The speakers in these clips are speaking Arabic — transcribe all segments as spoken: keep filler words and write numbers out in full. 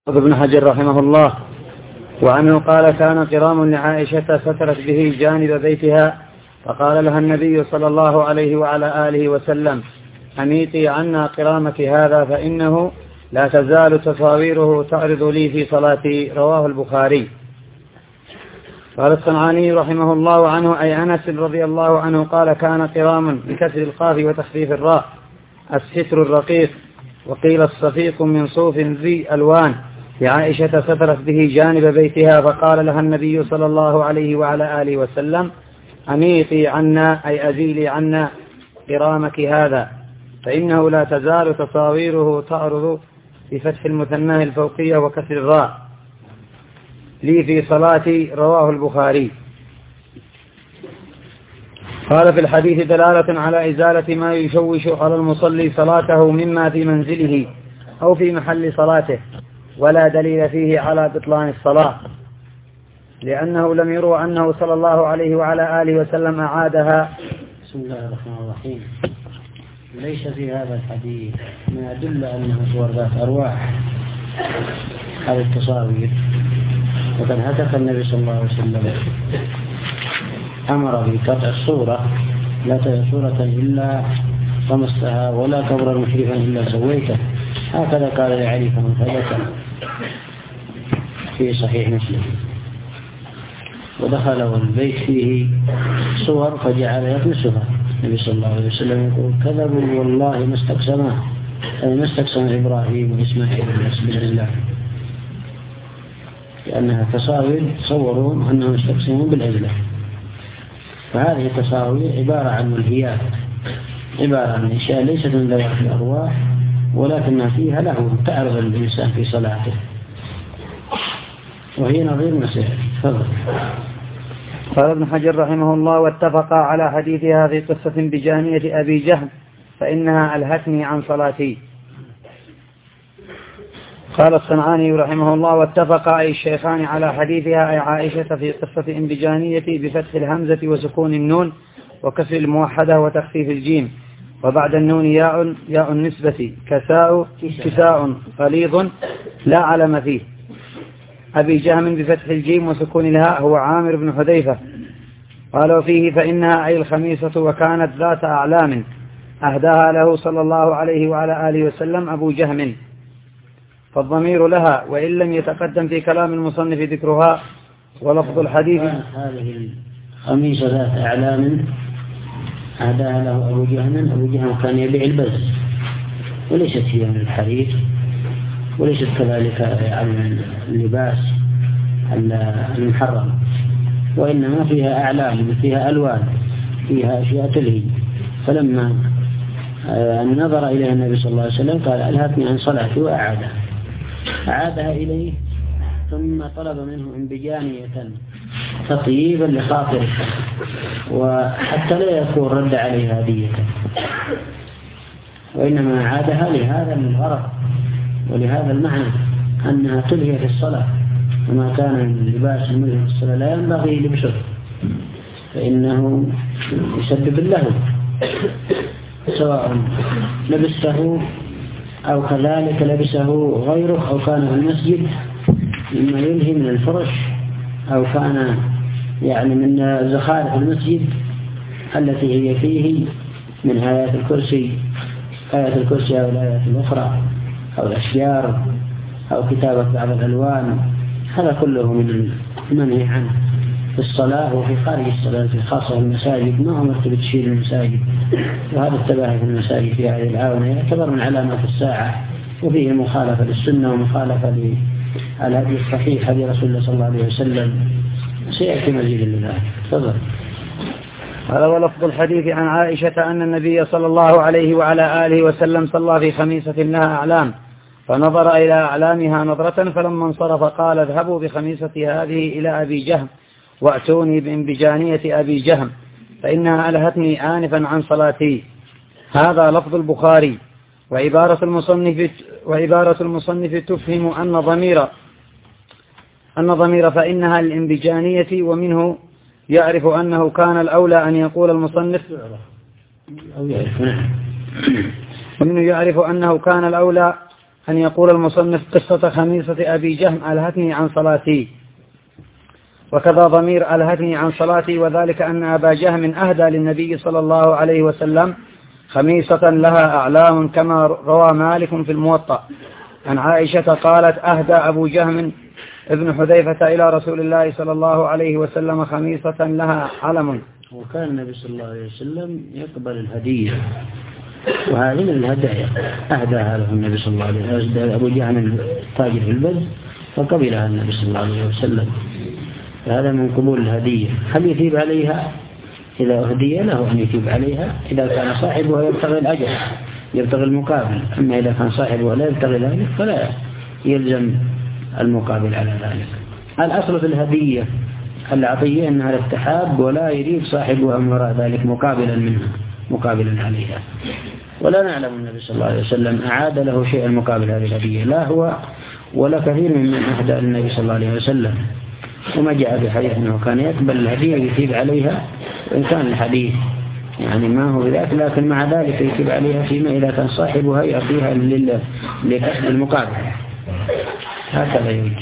ابن حجر رحمه الله وعنه قال: كان قرام لعائشة سترت به جانب بيتها، فقال لها النبي صلى الله عليه وعلى آله وسلم: أميطي عنا قرامك هذا فإنه لا تزال تصاويره تعرض لي في صلاتي. رواه البخاري. قال الصنعاني رحمه الله عنه أي أنس رضي الله عنه قال: كان قرام بكسر القاف وتخفيف الراء الستر الرقيق، وقيل الصفيق من صوف ذي ألوان، لعائشة سترت به جانب بيتها، فقال لها النبي صلى الله عليه وعلى آله وسلم: أميطي عنا أي أزيلي عنا قرامك هذا فإنه لا تزال تصاويره تعرض بفتح المثنى الفوقية وكسر الراء لي في صلاتي. رواه البخاري. قال في الحديث دلالة على إزالة ما يشوش على المصلي صلاته مما في منزله أو في محل صلاته، ولا دليل فيه على بطلان الصلاة، لأنه لم يروى أنه صلى الله عليه وعلى آله وسلم أعادها. بسم الله الرحمن الرحيم. ليس في هذا الحديث ما يدل أنه صور ذات أرواح على التصاوير، وقد هتك النبي صلى الله عليه وسلم أمر بقطع الصورة، لا تجعل صورة إلا طمستها ولا كبرا مشرفا إلا سويته، هكذا قال لعلي كما ثبت في صحيح مسلم. ودخل البيت فيه صور فجعل يطمسها. النبي صلى الله عليه وسلم يقول: كذبوا والله ما استقسما أي ما استقسم إبراهيم وإسماعيل بسم الله، لأنها تصاوير تصورون أنهم استقسمون بالعزلة. فهذه التصاوير عبارة عن ملهيات، عبارة عن أشياء ليست من ذوات الأرواح، ولكنها فيها لهو تعرض الإنسان في صلاته، وهي نظير مسيح. تفضل. قال ابن حجر رحمه الله: واتفق على حديثها في قصة بجانية أبي جهم فإنها ألهتني عن صلاتي. قال الصنعاني رحمه الله: واتفق أي الشيخان على حديثها أي عائشة في قصة انبجانية بفتح الهمزة وسكون النون وكسر الموحدة وتخفيف الجيم، وبعد النون ياء ياء النسبة كساء كساء غليظ لا علم فيه. أبي جهم بفتح الجيم وسكون الهاء هو عامر بن حذيفة. قالوا فيه فإنها أي الخميسة، وكانت ذات أعلام أهداها له صلى الله عليه وعلى آله وسلم أبو جهم، فالضمير لها، وإن لم يتقدم في كلام المصنف ذكرها. ولفظ الحديث: هذه الخميسة ذات أعلام أهداها له أبو جهم. أبو جهم كان يبيع البز، وليست هي من الحرير، وليست كذلك عن اللباس المحرم، وإنما فيها أعلام، فيها ألوان، فيها أشياء تلهي. فلما نظر إليها النبي صلى الله عليه وسلم قال: ألهتني عن صلاتي، وأعادها أعادها إليه، ثم طلب منه انبجانية تطييبا لخاطره، وحتى لا يكون رد عليه هدية، وإنما أعادها لهذا الغرض ولهذا المعنى، أنها تلهي في الصلاة، وما كان اللباس الملهي في الصلاة لا ينبغي لبسه، فإنه يسبب اللهو، سواء لبسه أو كذلك لبسه غيره، أو كان في المسجد مما يلهي من الفرش، أو كان يعني من زخارف المسجد التي هي فيه من آيات الكرسي آيات الكرسي أو الآيات الأخرى أو الأشجار أو كتابة بعض الألوان. هذا كله من المنهي عنه في الصلاة وفي خارج الصلاة، خاصة المساجد. ما أمرت بتشيل المساجد، وهذا التباهي في المساجد في هذه الآونة يعتبر من علامات الساعة، وفيه مخالفة للسنة ومخالفة للهدي الصحيح هدي رسول الله صلى الله عليه وسلم. سيأتي مزيد لذلك. تفضل. قال: ولفظ الحديث عن عائشة أن النبي صلى الله عليه وعلى آله وسلم صلى في خميسة لها أعلام، فنظر إلى أعلامها نظرة، فلما انصرف قال: اذهبوا بخميستي هذه إلى أبي جهم وأتوني بانبجانية أبي جهم فإنها ألهتني آنفا عن صلاتي. هذا لفظ البخاري. وعبارة المصنف وعبارة المصنف تفهم أن ضمير أن ضمير فإنها الانبجانية، ومنه يعرف أنه كان الأولى أن يقول المصنف ومنه يعرف أنه كان الأولى أن يقول المصنف قصة خميصة أبي جهم ألهتني عن صلاتي، وكذا ضمير ألهتني عن صلاتي، وذلك أن أبا جهم أهدى للنبي صلى الله عليه وسلم خميصة لها أعلام كما روى مالك في الموطأ عن عائشة قالت أهدى أبو جهم ابن حذيفة إلى رسول الله صلى الله عليه وسلم خميصة لها علم. وكان النبي صلى الله عليه وسلم يقبل الهدية، وهذه من الهدايا أهداها له النبي صلى الله عليه وسلم. أبو جهم التاجر في البز فقبلها النبي صلى الله عليه وسلم، فهذا من قبول الهدية. هل يثيب عليها إذا أهدي له أن يثيب عليها إذا كان صاحبها يبتغي الأجر يبتغي المقابل، أما إذا كان صاحبه لا يبتغي ذلك فلا يلزم المقابل على ذلك. الأصل في الهدية العطية أنها للتحاب ولا يريد صاحبها من وراء ذلك مقابلا منها مقابلا عليها، ولا نعلم النبي صلى الله عليه وسلم أعاد له شيئا مقابل هذه الهدية، لا هو ولا كثير من أهدى النبي صلى الله عليه وسلم. وما جاء في حديث أنه كان يقبل الهدية يثيب عليها، وإن كان الحديث يعني ما هو ذاك، لكن مع ذلك يثيب عليها فيما إذا كان صاحبها يعطيها لكسب المقابل، هكذا يوجد.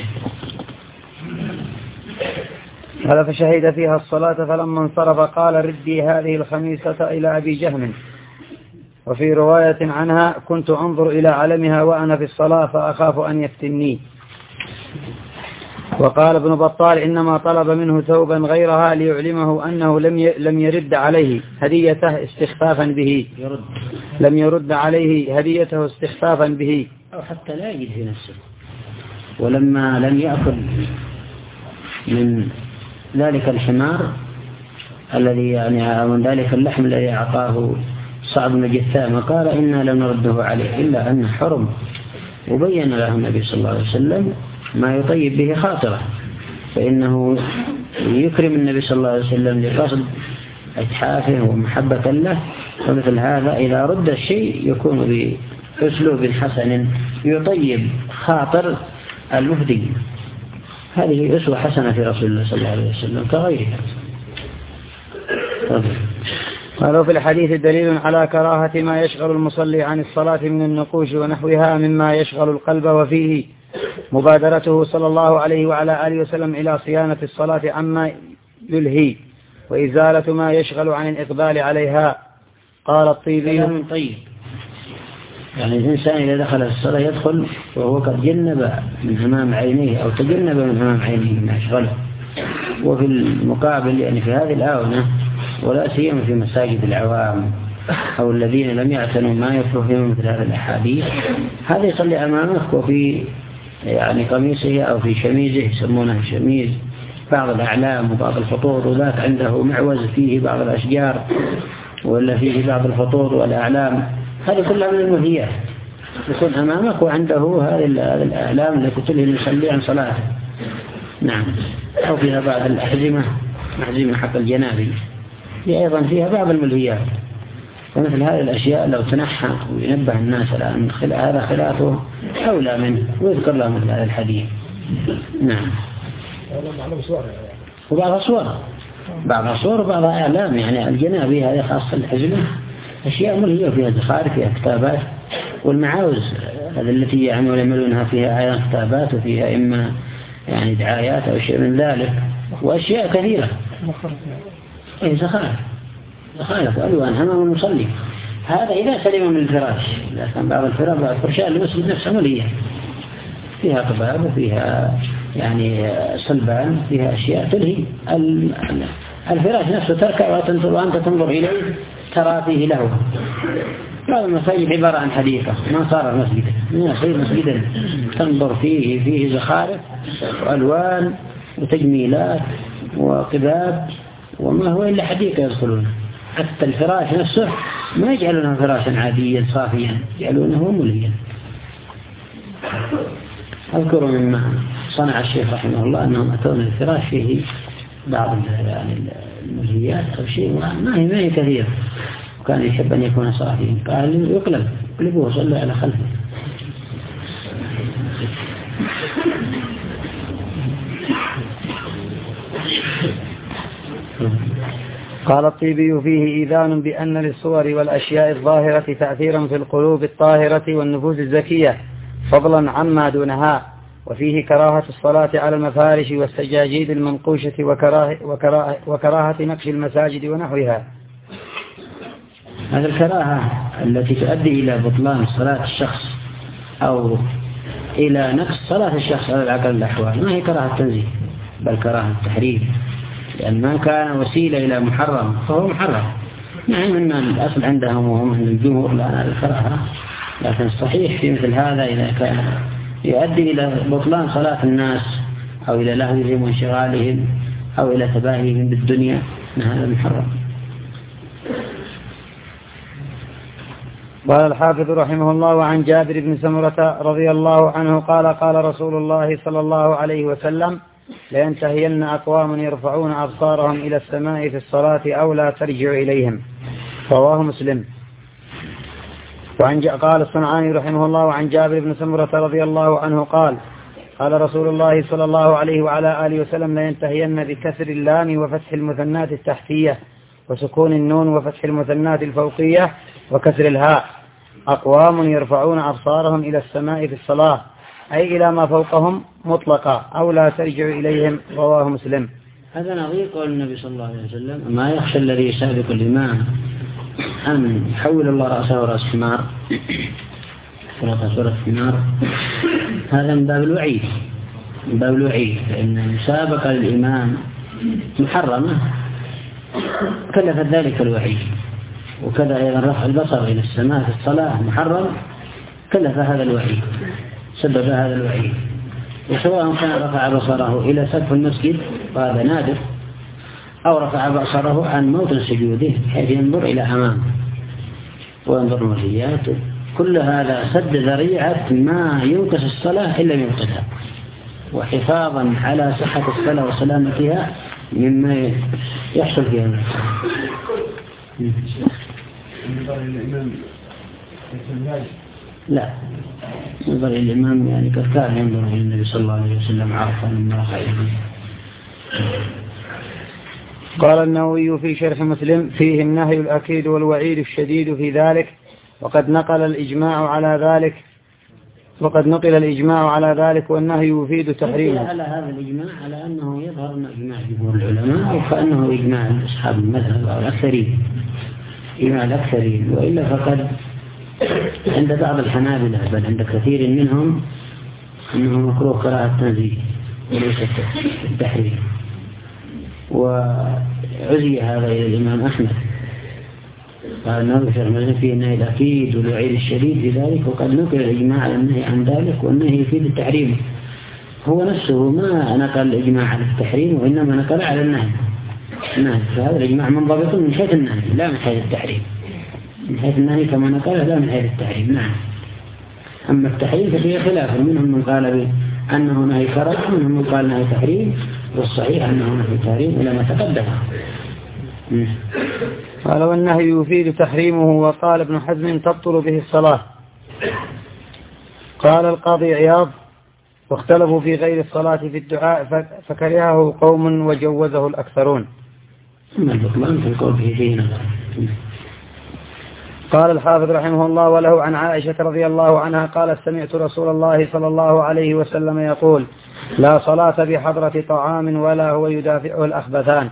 هذا فشهد فيها الصلاة فلما انصرف قال ردي هذه الخميسة إلى أبي جهم. وفي رواية عنها كنت أنظر إلى علمها وأنا في الصلاة فأخاف أن يفتني. وقال ابن بطال إنما طلب منه ثوبا غيرها ليعلمه أنه لم لم يرد عليه هديته استخفافا به، لم يرد عليه هديته استخفافا به، أو حتى لا يجد في نفسه. ولما لم يأكل من ذلك الحمار الذي يعني من ذلك اللحم الذي أعطاه صعب بن جثامة قال إنا لم نرده عليه إلا أنه حرم، وبين له النبي صلى الله عليه وسلم ما يطيب به خاطره، فإنه يكرم النبي صلى الله عليه وسلم لقصد إتحافه ومحبة له، ومثل هذا إذا رد الشيء يكون بأسلوب حسن يطيب خاطر المهدي. هذه أسوة حسنة في رسول الله صلى الله عليه وسلم كغيرها. قالوا في الحديث دليل على كراهة ما يشغل المصلي عن الصلاة من النقوش ونحوها مما يشغل القلب، وفيه مبادرته صلى الله عليه وعلى آله وسلم إلى صيانة الصلاة عما يلهي وإزالة ما يشغل عن الإقبال عليها. قال الطيبي طيب، يعني الإنسان إذا دخل الصلاة يدخل وهو قد جنب من أمام عينيه أو تجنب من أمام عينيه ما يشغله. وفي المقابل يعني في هذه الآونة ولا سيما في مساجد العوام أو الذين لم يعتنوا ما يفهم مثل هذه الأحاديث، هذا يصلي أمامك وفي يعني قميصه أو في شميزه يسمونه شميز بعض الأعلام وبعض الخطوط، وذاك عنده معوز فيه بعض الأشجار ولا فيه بعض الخطوط والأعلام، هذه كلها من الملهيات. يكون أمامك وعنده هذه الأعلام التي تلهي المصلي عن صلاته. نعم. أو فيها بعض الأحزمة أحزمة حق الجنابي هي أيضا فيها بعض الملهيات. ومثل هذه الأشياء لو تنحى وينبه الناس الآن هذا خلافه أولى منه ويذكر لهم مثل هذا الحديث. نعم. وبعض صور بعض صور وبعض أعلام، يعني الجنابي هذه خاصة الحزمة أشياء ملهية فيها زخارف فيها كتابات، والمعاوز التي يعني يعملونها فيها أيضا كتابات وفيها إما يعني دعايات أو شيء من ذلك، وأشياء كثيرة إيه زخارف زخارف وألوان أمام المصلي. هذا إذا سلم من الفراش، إذا كان بعض الفراش بعض الفرشاء المسجد نفسه ملهية فيها قباب وفيها يعني صلبان فيها أشياء تلهي. الفراش نفسه تركع وأنت تنظر إليه ترى فيه له. بعض المساجد عبارة عن حديقة ما صار مسجدا، ما يصير مسجدا تنظر فيه فيه زخارف وألوان وتجميلات وقباب وما هو إلا حديقة يدخلون. حتى الفراش نفسه ما يجعلونه فراشا عاديا صافيا، يجعلونه ملهيا. أذكر مما صنع الشيخ رحمه الله أنهم أتون الفراش فيه بعض الملهيات أو شيء ما هي ما هي كثير، وكان يحب أن يكون صافيا، قال يقلب قلبوه صلى على خلفه. قال الطيبي فيه إيذان بأن للصور والأشياء الظاهرة تأثيرا في القلوب الطاهرة والنفوس الزكية، فضلا عما دونها، وفيه كراهة الصلاة على المفارش والسجاجيد المنقوشة وكراهة, وكراهة, وكراهة نقش المساجد ونحوها. هذه الكراهة التي تؤدي إلى بطلان صلاة الشخص أو إلى نقص صلاة الشخص على العقل الأحوال ما هي كراهة تنزيه بل كراهة التحريم، لأن ما كان وسيلة إلى محرم فهو محرم. نعم أن الأصل عندهم وهم من الجمهور لا الكراهة، لكن الصحيح في مثل هذا إذا كان يؤدي إلى بطلان صلاة الناس أو إلى لهوهم وانشغالهم أو إلى تباهيهم بالدنيا هذا محرم. قال الحافظ رحمه الله عن جابر بن سمرة رضي الله عنه قال قال رسول الله صلى الله عليه وسلم لينتهين أقوام يرفعون أبصارهم إلى السماء في الصلاة أو لا ترجع إليهم، رواه مسلم. وعن قال الصنعاني رحمه الله عن جابر بن سمرة رضي الله عنه قال قال رسول الله صلى الله عليه وعلى آله وسلم لينتهين بكسر اللام وفتح المثنات التحتية وسكون النون وفتح المثنات الفوقية وكسر الهاء أقوام يرفعون أبصارهم إلى السماء في الصلاة أي إلى ما فوقهم مطلقا أو لا ترجع إليهم، رواه مسلم. هذا نظير قول النبي صلى الله عليه وسلم ما يخشى الذي يسابق الإمام أن يحول الله رأسه رأس حمار صورة صورة حمار. هذا من باب الوعيد من باب الوعيد لأن مسابقة الإمام محرمة كلفت ذلك الوعيد، وكذا أيضا رفع البصر إلى السماء في الصلاة محرم كلف هذا الوعيد سبب هذا الوعيد. وسواء كان رفع بصره إلى سقف المسجد وهذا نادر أو رفع بصره عن موطن سجوده حيث ينظر إلى أمامه وينظر مرئياته، كل هذا سد ذريعة ما ينقص الصلاة إلا ينقذها وحفاظا على صحة الصلاة وسلامتها مما يحصل فيها من لا ينظر الإمام يعني قد كان ينظر إلى النبي صلى الله عليه وسلم عارفا ما خيره. قال النووي في شرح مسلم فيه النهي الأكيد والوعيد الشديد في ذلك، وقد نقل الإجماع على ذلك وقد نقل الإجماع على ذلك والنهي يفيد تحريمه. على هذا الإجماع على أنه يظهر أن إجماع جمهور العلماء وكأنه إجماع أصحاب المذهب أو الأكثرين إجماع الأكثرين، وإلا فقد عند بعض الحنابلة بل عند كثير منهم أنه مكروه كراهة التنزيه وليس التحريم. وعزي هذا إلى الإمام أحمد قال النبي صلى الله عليه وسلم فيه النهي الأكيد والوعيد الشديد في ذلك، وقد نقل الإجماع على النهي عن ذلك والنهي يفيد التحريم. هو نفسه ما نقل الإجماع على التحريم وإنما نقل على النهي النهي فهذا الإجماع منضبط من حيث النهي لا من حيث التحريم، من حيث النهي كما نقل لا من حيث التحريم. نعم. أما التحريم ففيه خلاف، منهم من قال أنه نهي كراهة ومنهم من قال نهي تحريم، والصحيح أنه نهي تحريم إلى ما تقدم. قال والنهي يفيد تحريمه. وقال ابن حزم تبطل به الصلاة. قال القاضي عياض واختلفوا في غير الصلاة في الدعاء فكرهه قوم وجوزه الأكثرون. قال الحافظ رحمه الله وله عن عائشة رضي الله عنها قالت سمعت رسول الله صلى الله عليه وسلم يقول لا صلاة بحضرة طعام ولا هو يدافعه الأخبثان.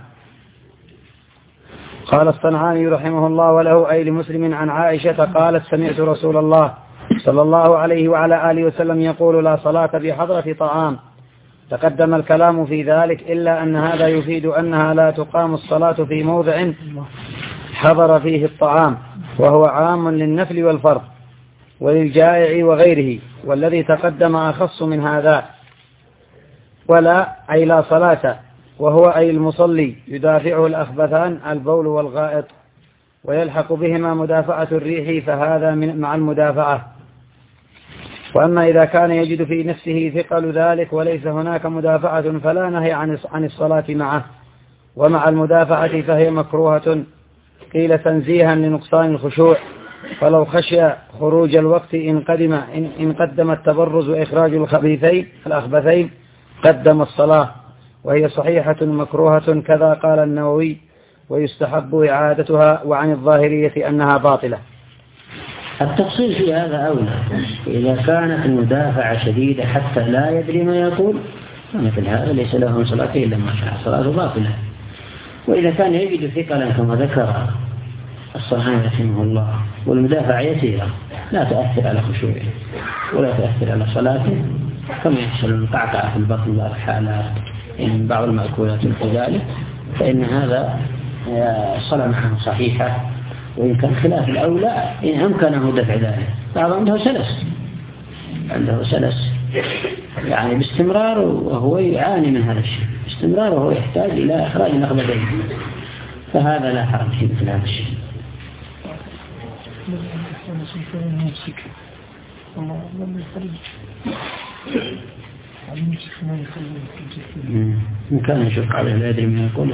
قال الصنعاني رحمه الله وله أي لمسلم عن عائشة قالت سمعت رسول الله صلى الله عليه وعلى آله وسلم يقول لا صلاة بحضرة طعام. تقدم الكلام في ذلك إلا أن هذا يفيد أنها لا تقام الصلاة في موضع حضر فيه الطعام، وهو عام للنفل والفرض وللجائع وغيره، والذي تقدم أخص من هذا. ولا أي لا صلاة وهو أي المصلي يدافعه الأخبثان البول والغائط، ويلحق بهما مدافعة الريح فهذا من مع المدافعة. وأما إذا كان يجد في نفسه ثقل ذلك وليس هناك مدافعة فلا نهي عن الصلاة معه، ومع المدافعة فهي مكروهة قيل تنزيها لنقصان الخشوع، فلو خشي خروج الوقت إن قدم إن, إن قدم التبرز وإخراج الخبيثين الأخبثين قدم الصلاة، وهي صحيحة مكروهة كذا قال النووي ويستحب إعادتها، وعن الظاهرية أنها باطلة. التفصيل في هذا أولى. إذا كانت المدافعة شديدة حتى لا يدري ما يقول فمثل هذا ليس له من صلاته إلا ما شاء، صلاته باطلة. وإذا كان يجد ثقلا كما ذكر الصحابي رحمه الله والمدافعة يسيرة لا تؤثر على خشوعه ولا تؤثر على صلاته، كما يحصل القعقعة في البطن بعض الحالات من بعض المأكولات كذلك، فإن هذا الصلاة معه صحيحة. وإن كان خلاف الأولى إن أمكنه دفع ذلك، بعض عنده سلس عنده سلس يعني باستمرار وهو يعاني من هذا الشيء باستمرار وهو يحتاج إلى إخراج نخبتين، فهذا لا حرج في مثل هذا الشيء. إن كان يشق عليه لا يدري ما يقوله.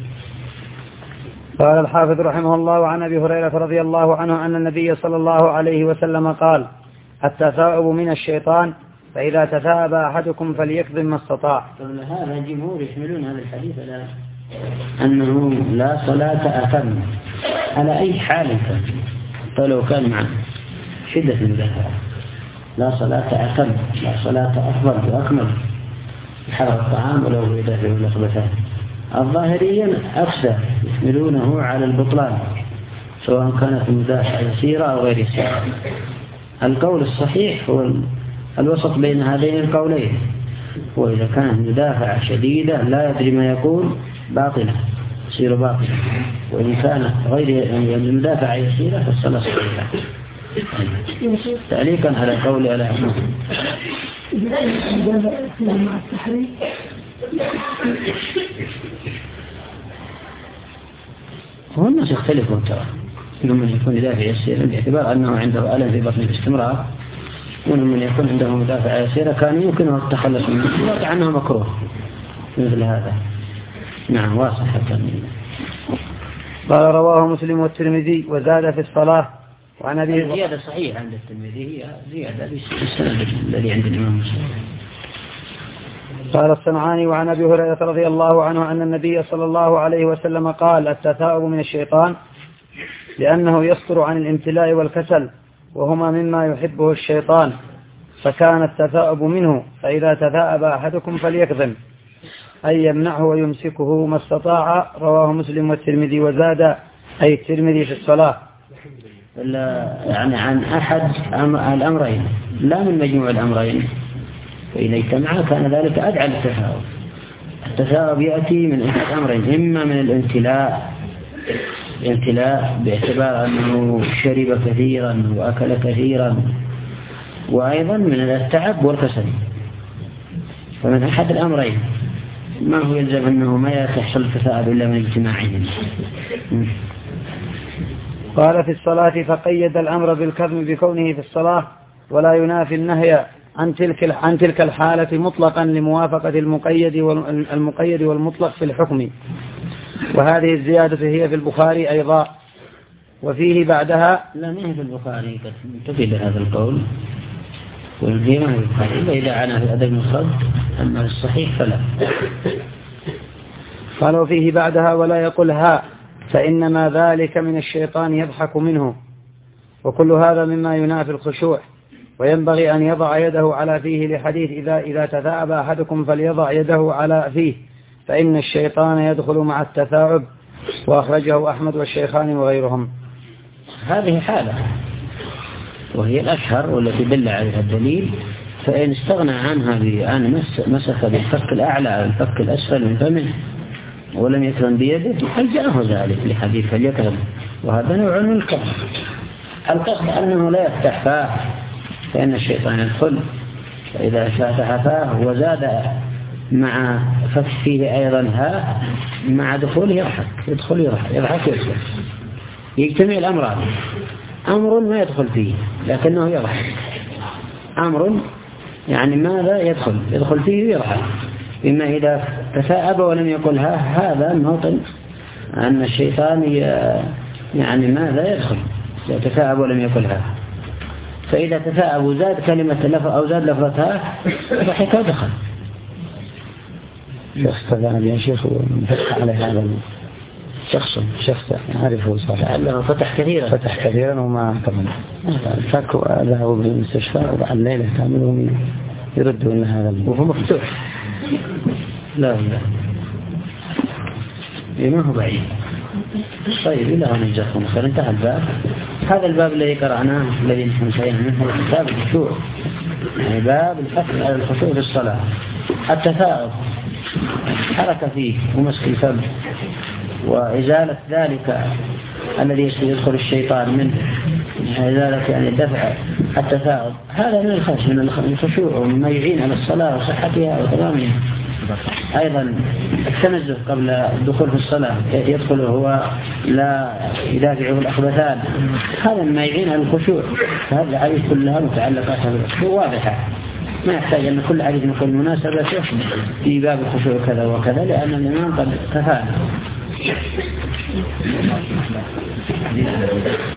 قال الحافظ رحمه الله عن أبي هريرة رضي الله عنه أن النبي صلى الله عليه وسلم قال: التثاؤب من الشيطان، فإذا تثاءب أحدكم فليكظم ما استطاع. هذا الجمهور يحملون هذا الحديث على أنه لا صلاة أتم على أي حال كان، فلو كان مع شدة المدافعة لا صلاة أتم، لا صلاة أفضل وأكمل حرق الطعام ولو يدافع اللقبتان. الظاهريين أكثر يحملونه على البطلان سواء كانت المدافعة يسيرة أو غير يسيرة. القول الصحيح هو الوسط بين هذين القولين، وإذا كانت مدافعة شديدة لا يدري ما يقول باطلة يصير باطلة، وإن كانت غير يعني المدافعة يسيرة فالصلاة صحيحة. تعليقا على قول على أحمد مع التحريم هو الناس يختلفون ترى، منهم من يكون يدافع يسير باعتبار أنه عنده ألم في بطنه باستمرار، ومنهم من يكون عنده مدافع يسيرة كان يمكنه التخلص منه واقع عنه مكروه مثل هذا. نعم واضح حتى. قال رواه مسلم والترمذي وزاد في الصلاة. وعن أبي زيادة صحيحة عند الترمذي هي زيادة بالسند الذي عند الإمام مسلم. قال الصنعاني وعن أبي هريرة رضي الله عنه أن النبي صلى الله عليه وسلم قال: التثاؤب من الشيطان، لأنه يصدر عن الامتلاء والكسل وهما مما يحبه الشيطان، فكان التثاؤب منه، فإذا تثاءب أحدكم فليكظم، أي يمنعه ويمسكه ما استطاع. رواه مسلم والترمذي وزاد أي الترمذي في الصلاة. يعني عن أحد الأمرين لا من مجموع الأمرين، فإذا اجتمعا كان ذلك أدعى للتثاؤب. التثاؤب يأتي من أحد أمرين، إما من الامتلاء الامتلاء باعتبار أنه شرب كثيرا وأكل كثيرا، وأيضا من التعب والكسل، فمن أحد الأمرين ما هو يلزم أنه ما يحصل التثاؤب إلا من اجتماعهم. قال في الصلاة فقيد الأمر بالكظم بكونه في الصلاة، ولا ينافي النهي عن تلك عن تلك الحالة مطلقا لموافقة المقيد والمقيد والمطلق في الحكم. وهذه الزيادة هي في البخاري أيضا. وفيه بعدها لا ما هي في البخاري قد تفيد هذا القول، والهي ما هي في البخاري إلا إذا عنا في الأدب المفرد، أما الصحيح فلا. قالوا فيه بعدها ولا يقول ها، فإنما ذلك من الشيطان يضحك منه. وكل هذا مما ينافي الخشوع، وينبغي أن يضع يده على فيه لحديث إذا إذا تثاءب أحدكم فليضع يده على فيه، فإن الشيطان يدخل مع التثاؤب. وأخرجه أحمد والشيخان وغيرهم. هذه حالة وهي الأشهر والتي دل عليها الدليل، فإن استغنى عنها بأن مسك بالفك الأعلى أو الفك الأسفل من فمه ولم يكرم بيده ألجأه ذلك لحديث فليكرم، وهذا نوع من الكفر. القصد أنه لا يفتح فاه فإن الشيطان يدخل، فإذا فتح فاه وزاد مع فتح فيه أيضا ها مع دخوله يضحك يدخل يضحك يضحك يضحك يجتمع الأمران، أمر ما يدخل فيه لكنه يضحك، أمر يعني ماذا يدخل يدخل فيه ويضحك. إما إذا تثاءب ولم يقل ها هذا الموطن أن الشيطان يعني ماذا يدخل يتثاءب ولم يقل ها، فإذا تثاءب وزاد كلمة لفظ أو زاد لفظتها ضحك ودخل. استاذ يا شيخ ونفتح على هذا شخص شخص أعرفه صحيح لأنه فتح كثيرا فتح كثيرا وما كمل فكوا ذهبوا بالمستشفى وبعد ليلة كاملهم يردوا إن هذا وهو مفتوح. لا لا ما هو بعيد. طيب إلى هنا جاءكم خير. انتهى الباب. هذا الباب الذي قرأناه الذي نحن انتهينا منه هو كتاب الخشوع، يعني باب الحث على الخشوع في الصلاة. التفاؤل حركة فيه ومسك الفم وإزالة ذلك الذي يدخل الشيطان منه، إزالة يعني دفع التفاؤل. هذا من الخشوع من الخشوع ومما يعين على الصلاة وصحتها وتمامها. أيضا التنزه قبل الدخول في الصلاة، كيف يدخل هو لا يدافعه الأخبثان، هذا ما يعين على الخشوع. فهذه الحديث كلها متعلقة بالخشوع واضحة، ما يحتاج أن كل حديث يكون مناسبته في باب الخشوع كذا وكذا، لأن الإمام قد كفانا.